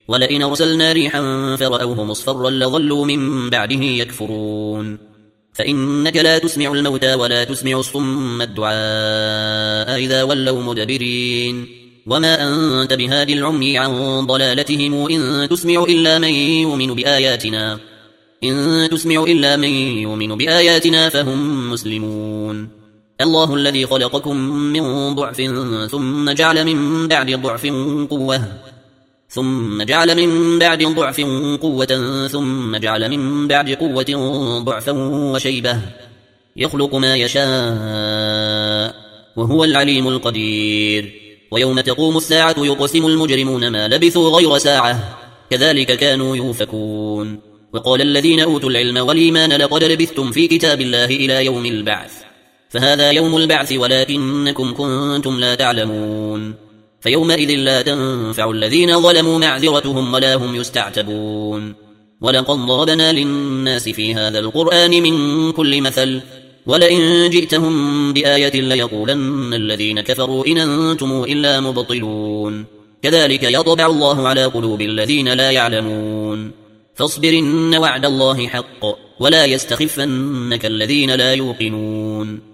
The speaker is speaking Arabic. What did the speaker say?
ولئن أرسلنا ريحا فرأوه مصفرا لظلوا من بعده يكفرون فإنك لا تسمع الموتى ولا تسمع الصم الدعاء إذا ولوا مدبرين وما أنت بهاد العمي عن ضلالتهم إن تسمع إلا من يؤمن بآياتنا فهم مسلمون الله الذي خلقكم من ضعف ثم جعل من بعد ضعف قوة ثم جعل من بعد ضعف قوة ثم جعل من بعد قوة ضعفا وشيبة يخلق ما يشاء وهو العليم القدير ويوم تقوم الساعة يقسم المجرمون ما لبثوا غير ساعة كذلك كانوا يؤفكون وقال الذين أوتوا العلم والإيمان لقد لبثتم في كتاب الله إلى يوم البعث فهذا يوم البعث ولكنكم كنتم لا تعلمون فيومئذ لا تنفع الذين ظلموا معذرتهم ولا هم يستعتبون ولقد ضربنا للناس في هذا القرآن من كل مثل ولئن جئتهم بآية ليقولن الذين كفروا إن أنتم إلا مبطلون كذلك يطبع الله على قلوب الذين لا يعلمون فاصبر إن وعد الله حق ولا يستخفنك الذين لا يوقنون